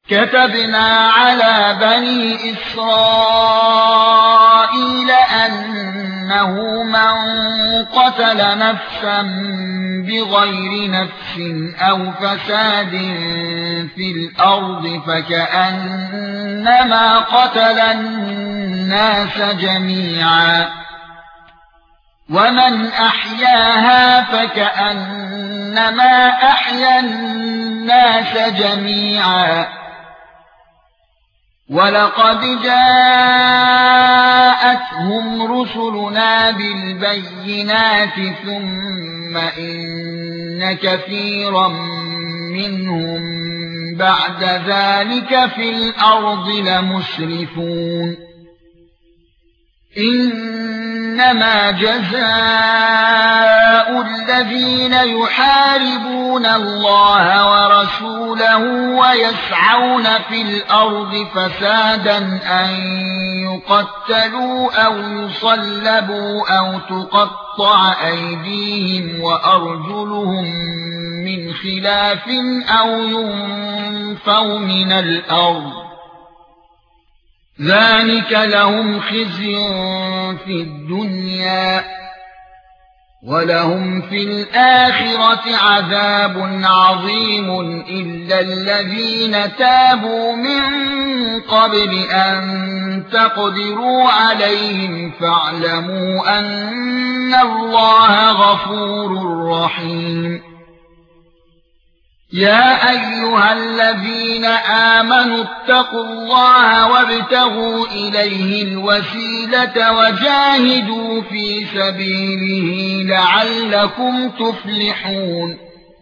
كتبنا على بني إسرائيل أنه من قتل نفسا بغير نفس أو فساد في الأرض فكأنما قتل الناس جميعا ومن أحياها فكأنما أحيا الناس جميعا ولقد جاءتهم رسلنا بالبينات ثم إن كثيرا منهم بعد ذلك في الأرض لمسرفون إنما جزاء الذين يحاربون الله ورسوله ويسعون في الأرض فسادا أن يقتلوا أو يصلبوا أو تقطع أيديهم وأرجلهم من خلاف أو ينفوا من الأرض ذلك لهم خزي في الدنيا ولهم في الآخرة عذاب عظيم إلا الذين تابوا من قبل أن تقدروا عليهم فاعلموا أن الله غفور رحيم يا ايها الذين امنوا اتقوا الله وابتغوا اليه الوسيله وجاهدوا في سبيله لعلكم تفلحون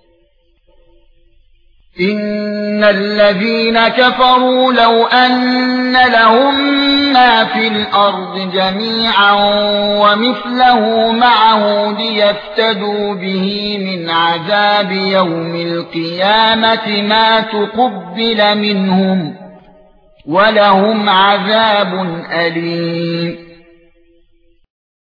ان الذين كفروا لو ان لهم ما في الارض جميعا ومثله معه ليفتدوا به من عذاب يوم القيامه ما تقبل منهم ولهم عذاب اليم